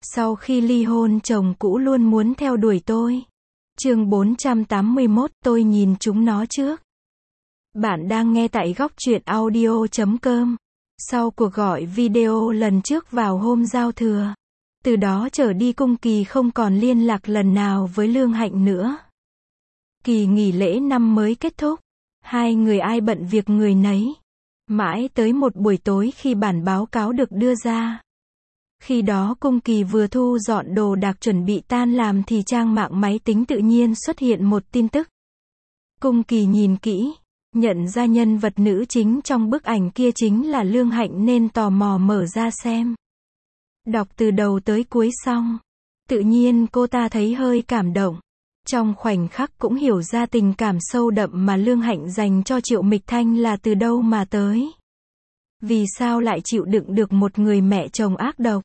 Sau khi ly hôn chồng cũ luôn muốn theo đuổi tôi. Chương 481, tôi nhìn chúng nó trước. Bạn đang nghe tại góc truyện audio.com. Sau cuộc gọi video lần trước vào hôm giao thừa, từ đó trở đi Cung Kỳ không còn liên lạc lần nào với Lương Hạnh nữa. Kỳ nghỉ lễ năm mới kết thúc, hai người ai bận việc người nấy. Mãi tới một buổi tối khi bản báo cáo được đưa ra. Khi đó Cung Kỳ vừa thu dọn đồ đạc chuẩn bị tan làm thì trang mạng máy tính tự nhiên xuất hiện một tin tức. Cung Kỳ nhìn kỹ, nhận ra nhân vật nữ chính trong bức ảnh kia chính là Lương Hạnh nên tò mò mở ra xem. Đọc từ đầu tới cuối xong, tự nhiên cô ta thấy hơi cảm động. Trong khoảnh khắc cũng hiểu ra tình cảm sâu đậm mà Lương Hạnh dành cho Triệu Mịch Thanh là từ đâu mà tới. Vì sao lại chịu đựng được một người mẹ chồng ác độc,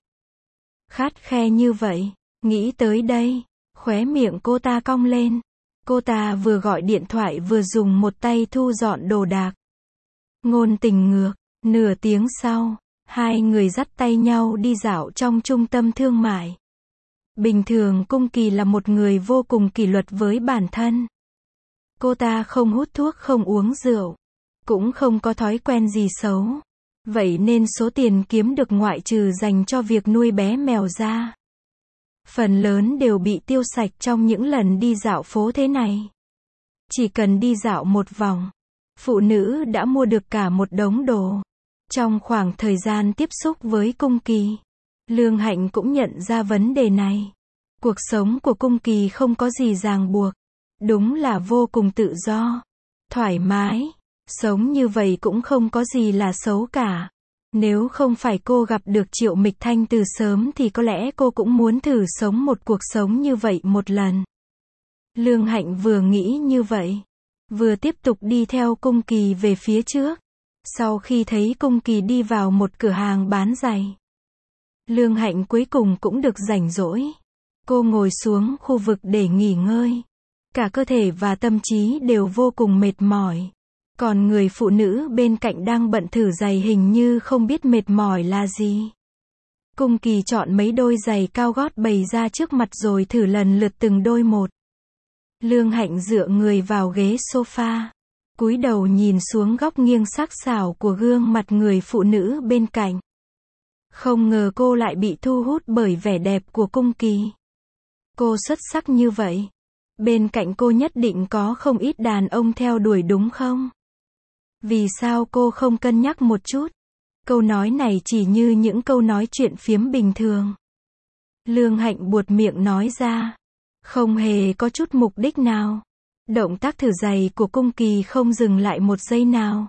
khắt khe như vậy? Nghĩ tới đây, khóe miệng cô ta cong lên. Cô ta vừa gọi điện thoại vừa dùng một tay thu dọn đồ đạc. Ngôn tình ngược, nửa tiếng sau, hai người dắt tay nhau đi dạo trong trung tâm thương mại. Bình thường Cung Kỳ là một người vô cùng kỷ luật với bản thân. Cô ta không hút thuốc, không uống rượu, cũng không có thói quen gì xấu. Vậy nên số tiền kiếm được ngoại trừ dành cho việc nuôi bé mèo ra, phần lớn đều bị tiêu sạch trong những lần đi dạo phố thế này. Chỉ cần đi dạo một vòng, phụ nữ đã mua được cả một đống đồ. Trong khoảng thời gian tiếp xúc với Cung Kỳ, Lương Hạnh cũng nhận ra vấn đề này. Cuộc sống của Cung Kỳ không có gì ràng buộc, đúng là vô cùng tự do, thoải mái. Sống như vậy cũng không có gì là xấu cả. Nếu không phải cô gặp được Triệu Mịch Thanh từ sớm thì có lẽ cô cũng muốn thử sống một cuộc sống như vậy một lần. Lương Hạnh vừa nghĩ như vậy, vừa tiếp tục đi theo Cung Kỳ về phía trước. Sau khi thấy Cung Kỳ đi vào một cửa hàng bán giày, Lương Hạnh cuối cùng cũng được rảnh rỗi. Cô ngồi xuống khu vực để nghỉ ngơi. Cả cơ thể và tâm trí đều vô cùng mệt mỏi. Còn người phụ nữ bên cạnh đang bận thử giày hình như không biết mệt mỏi là gì. Cung Kỳ chọn mấy đôi giày cao gót bày ra trước mặt rồi thử lần lượt từng đôi một. Lương Hạnh dựa người vào ghế sofa, cúi đầu nhìn xuống góc nghiêng sắc sảo của gương mặt người phụ nữ bên cạnh. Không ngờ cô lại bị thu hút bởi vẻ đẹp của Cung Kỳ. Cô xuất sắc như vậy, bên cạnh cô nhất định có không ít đàn ông theo đuổi đúng không? Vì sao cô không cân nhắc một chút? Câu nói này chỉ như những câu nói chuyện phiếm bình thường. Lương Hạnh buột miệng nói ra, không hề có chút mục đích nào. Động tác thử giày của Cung Kỳ không dừng lại một giây nào.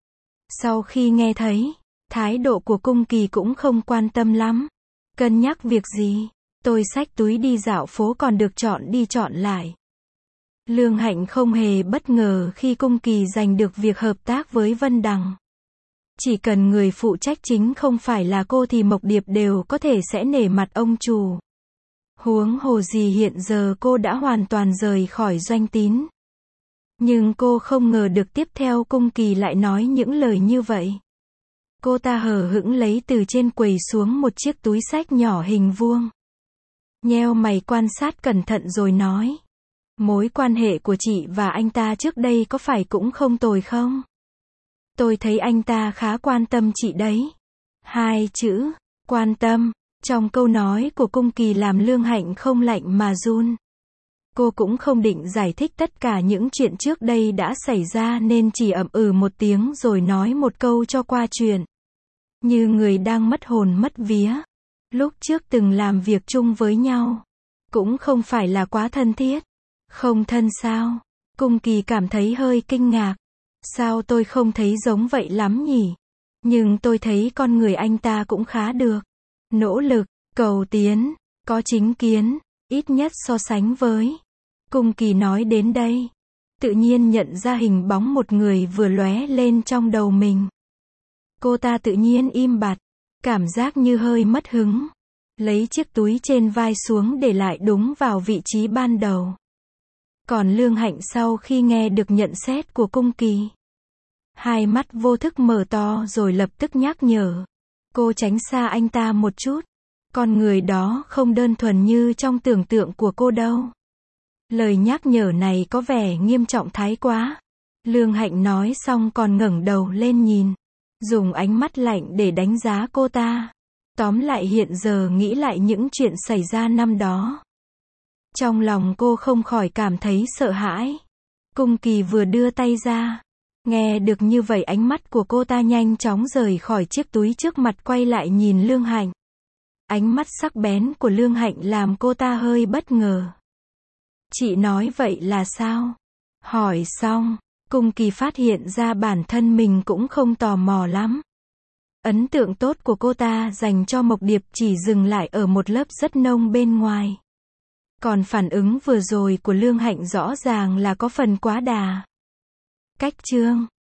Sau khi nghe thấy, thái độ của Cung Kỳ cũng không quan tâm lắm. Cân nhắc việc gì? Tôi xách túi đi dạo phố còn được chọn đi chọn lại. Lương Hạnh không hề bất ngờ khi Cung Kỳ giành được việc hợp tác với Vân Đằng. Chỉ cần người phụ trách chính không phải là cô thì Mộc Điệp đều có thể sẽ nể mặt ông chủ. Huống hồ gì hiện giờ cô đã hoàn toàn rời khỏi Doanh Tín. Nhưng cô không ngờ được tiếp theo Cung Kỳ lại nói những lời như vậy. Cô ta hờ hững lấy từ trên quầy xuống một chiếc túi xách nhỏ hình vuông. Nheo mày quan sát cẩn thận rồi nói. Mối quan hệ của chị và anh ta trước đây có phải cũng không tồi không? Tôi thấy anh ta khá quan tâm chị đấy. Hai chữ, quan tâm, trong câu nói của Cung Kỳ làm Lương Hạnh không lạnh mà run. Cô cũng không định giải thích tất cả những chuyện trước đây đã xảy ra nên chỉ ậm ừ một tiếng rồi nói một câu cho qua chuyện. Như người đang mất hồn mất vía. Lúc trước từng làm việc chung với nhau, cũng không phải là quá thân thiết. Không thân sao? Cung Kỳ cảm thấy hơi kinh ngạc. Sao tôi không thấy giống vậy lắm nhỉ? Nhưng tôi thấy con người anh ta cũng khá được. Nỗ lực, cầu tiến, có chính kiến, ít nhất so sánh với. Cung Kỳ nói đến đây, tự nhiên nhận ra hình bóng một người vừa lóe lên trong đầu mình. Cô ta tự nhiên im bặt, cảm giác như hơi mất hứng. Lấy chiếc túi trên vai xuống để lại đúng vào vị trí ban đầu. Còn Lương Hạnh sau khi nghe được nhận xét của Cung Kỳ, hai mắt vô thức mở to rồi lập tức nhắc nhở. Cô tránh xa anh ta một chút. Con người đó không đơn thuần như trong tưởng tượng của cô đâu. Lời nhắc nhở này có vẻ nghiêm trọng thái quá. Lương Hạnh nói xong còn ngẩng đầu lên nhìn, dùng ánh mắt lạnh để đánh giá cô ta. Tóm lại hiện giờ nghĩ lại những chuyện xảy ra năm đó. Trong lòng cô không khỏi cảm thấy sợ hãi. Cung Kỳ vừa đưa tay ra. Nghe được như vậy ánh mắt của cô ta nhanh chóng rời khỏi chiếc túi trước mặt quay lại nhìn Lương Hạnh. Ánh mắt sắc bén của Lương Hạnh làm cô ta hơi bất ngờ. Chị nói vậy là sao? Hỏi xong, Cung Kỳ phát hiện ra bản thân mình cũng không tò mò lắm. Ấn tượng tốt của cô ta dành cho Mộc Điệp chỉ dừng lại ở một lớp rất nông bên ngoài. Còn phản ứng vừa rồi của Lương Hạnh rõ ràng là có phần quá đà. Cách chương